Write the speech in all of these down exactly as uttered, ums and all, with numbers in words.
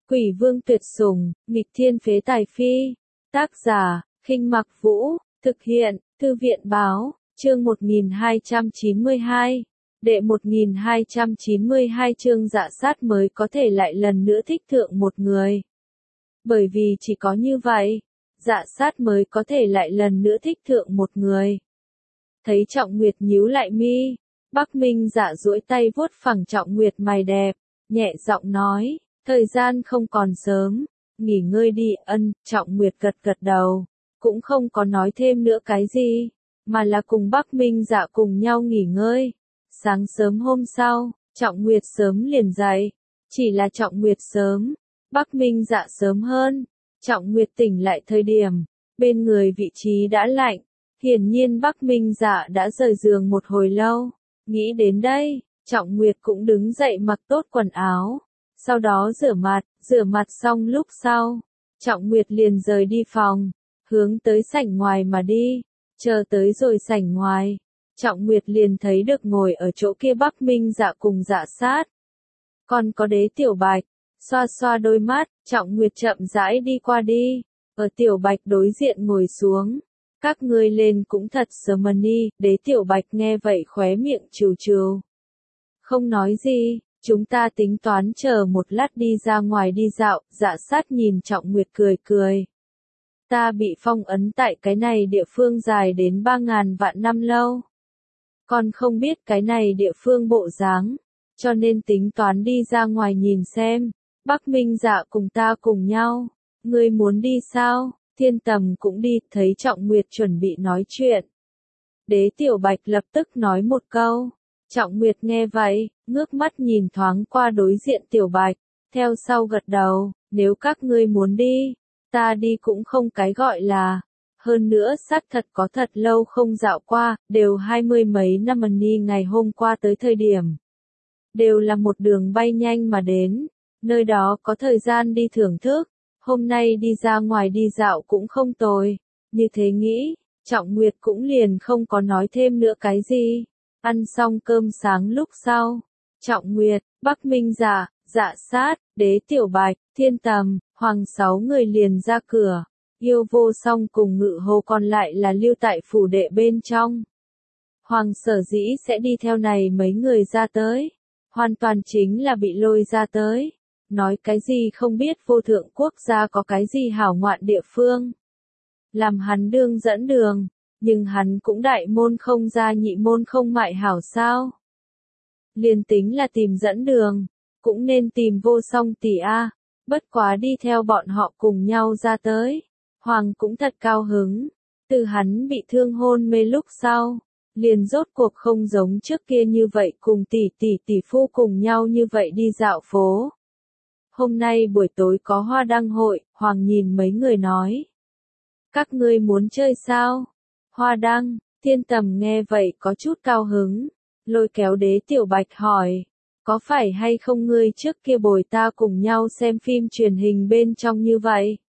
Quỷ vương tuyệt sủng, nghịch thiên phế tài phi. Tác giả, Khinh Mặc Vũ, thực hiện, Thư viện báo, chương một nghìn hai trăm chín mươi hai. Đệ một nghìn hai trăm chín mươi hai chương Dạ Sát mới có thể lại lần nữa thích thượng một người. Bởi vì chỉ có như vậy, Dạ Sát mới có thể lại lần nữa thích thượng một người. Thấy Trọng Nguyệt nhíu lại mi, Bắc Minh Dạ duỗi tay vuốt phẳng Trọng Nguyệt mày đẹp, nhẹ giọng nói, thời gian không còn sớm, nghỉ ngơi đi. Ân, Trọng Nguyệt gật gật đầu, cũng không có nói thêm nữa cái gì, mà là cùng Bắc Minh Dạ cùng nhau nghỉ ngơi. Sáng sớm hôm sau, Trọng Nguyệt sớm liền dậy, chỉ là Trọng Nguyệt sớm, Bắc Minh Dạ sớm hơn. Trọng Nguyệt tỉnh lại thời điểm, bên người vị trí đã lạnh, hiển nhiên Bắc Minh Dạ đã rời giường một hồi lâu. Nghĩ đến đây, Trọng Nguyệt cũng đứng dậy mặc tốt quần áo, sau đó rửa mặt, rửa mặt xong lúc sau, Trọng Nguyệt liền rời đi phòng, hướng tới sảnh ngoài mà đi. Chờ tới rồi sảnh ngoài, Trọng Nguyệt liền thấy được ngồi ở chỗ kia Bắc Minh Dạ cùng Dạ Sát. Còn có Đế Tiểu Bạch, xoa xoa đôi mắt, Trọng Nguyệt chậm rãi đi qua đi, ở Tiểu Bạch đối diện ngồi xuống. Các ngươi lên cũng thật sớm mà đi. Đế Tiểu Bạch nghe vậy khóe miệng trừ trừ. Không nói gì, chúng ta tính toán chờ một lát đi ra ngoài đi dạo. Dạ Sát nhìn Trọng Nguyệt cười cười. Ta bị phong ấn tại cái này địa phương dài đến ba ngàn vạn năm lâu. Còn không biết cái này địa phương bộ dáng, cho nên tính toán đi ra ngoài nhìn xem. Bắc Minh Dạ cùng ta cùng nhau. Ngươi muốn đi sao? Thiên Tầm cũng đi. Thấy Trọng Nguyệt chuẩn bị nói chuyện, Đế Tiểu Bạch lập tức nói một câu. Trọng Nguyệt nghe vậy, ngước mắt nhìn thoáng qua đối diện Tiểu Bạch, theo sau gật đầu, nếu các ngươi muốn đi, ta đi cũng không cái gọi là. Hơn nữa xác thật có thật lâu không dạo qua, đều hai mươi mấy năm mà đi. Ngày hôm qua tới thời điểm, đều là một đường bay nhanh mà đến, nơi đó có thời gian đi thưởng thức. Hôm nay đi ra ngoài đi dạo cũng không tồi. Như thế nghĩ, Trọng Nguyệt cũng liền không có nói thêm nữa cái gì. Ăn xong cơm sáng lúc sau, Trọng Nguyệt, Bắc Minh Dạ, Dạ Sát, Đế Tiểu Bạch, Thiên Tầm, Hoàng sáu người liền ra cửa. Yêu Vô Song cùng Ngự Hồ còn lại là lưu tại phủ đệ bên trong. Hoàng sở dĩ sẽ đi theo này mấy người ra tới, hoàn toàn chính là bị lôi ra tới. Nói cái gì không biết vô thượng quốc gia có cái gì hảo ngoạn địa phương. Làm hắn đương dẫn đường, nhưng hắn cũng đại môn không ra nhị môn không mại hảo sao. Liền tính là tìm dẫn đường, cũng nên tìm Vô Song tỷ a. Bất quá đi theo bọn họ cùng nhau ra tới. Hoàng cũng thật cao hứng, từ hắn bị thương hôn mê lúc sau, liền rốt cuộc không giống trước kia như vậy cùng tỷ tỷ tỷ phu cùng nhau như vậy đi dạo phố. Hôm nay buổi tối có hoa đăng hội, Hoàng nhìn mấy người nói. Các ngươi muốn chơi sao? Hoa đăng. Thiên Tầm nghe vậy có chút cao hứng, lôi kéo Đế Tiểu Bạch hỏi, có phải hay không ngươi trước kia bồi ta cùng nhau xem phim truyền hình bên trong như vậy?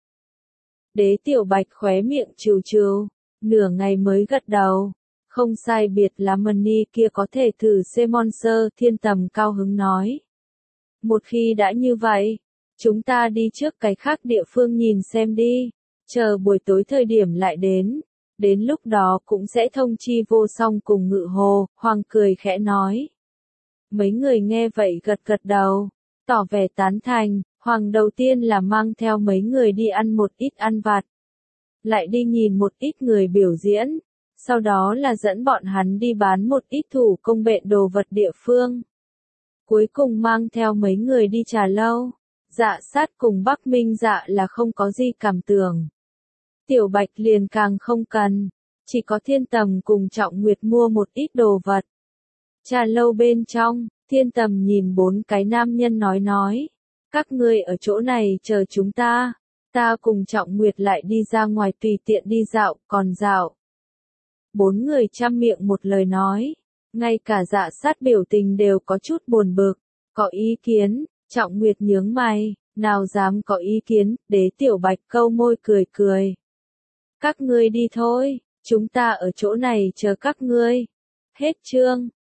Đế Tiểu Bạch khóe miệng trừ trừ, nửa ngày mới gật đầu, không sai biệt lắm mà ni kia có thể thử xem Monster. Thiên Tầm cao hứng nói. Một khi đã như vậy, chúng ta đi trước cái khác địa phương nhìn xem đi, chờ buổi tối thời điểm lại đến, đến lúc đó cũng sẽ thông chi Vô Song cùng Ngự Hồ. Hoàng cười khẽ nói. Mấy người nghe vậy gật gật đầu, tỏ vẻ tán thành. Hoàng đầu tiên là mang theo mấy người đi ăn một ít ăn vặt, lại đi nhìn một ít người biểu diễn, sau đó là dẫn bọn hắn đi bán một ít thủ công bện đồ vật địa phương. Cuối cùng mang theo mấy người đi trà lâu. Dạ Sát cùng Bắc Minh Dạ là không có gì cảm tưởng. Tiểu Bạch liền càng không cần, chỉ có Thiên Tầm cùng Trọng Nguyệt mua một ít đồ vật. Trà lâu bên trong, Thiên Tầm nhìn bốn cái nam nhân nói nói, các ngươi ở chỗ này chờ chúng ta, ta cùng Trọng Nguyệt lại đi ra ngoài tùy tiện đi dạo, còn dạo. Bốn người chăm miệng một lời nói, ngay cả Dạ Sát biểu tình đều có chút buồn bực. Có ý kiến? Trọng Nguyệt nhướng mày, nào dám có ý kiến. Đế Tiểu Bạch câu môi cười cười. Các ngươi đi thôi, chúng ta ở chỗ này chờ các ngươi. Hết chương.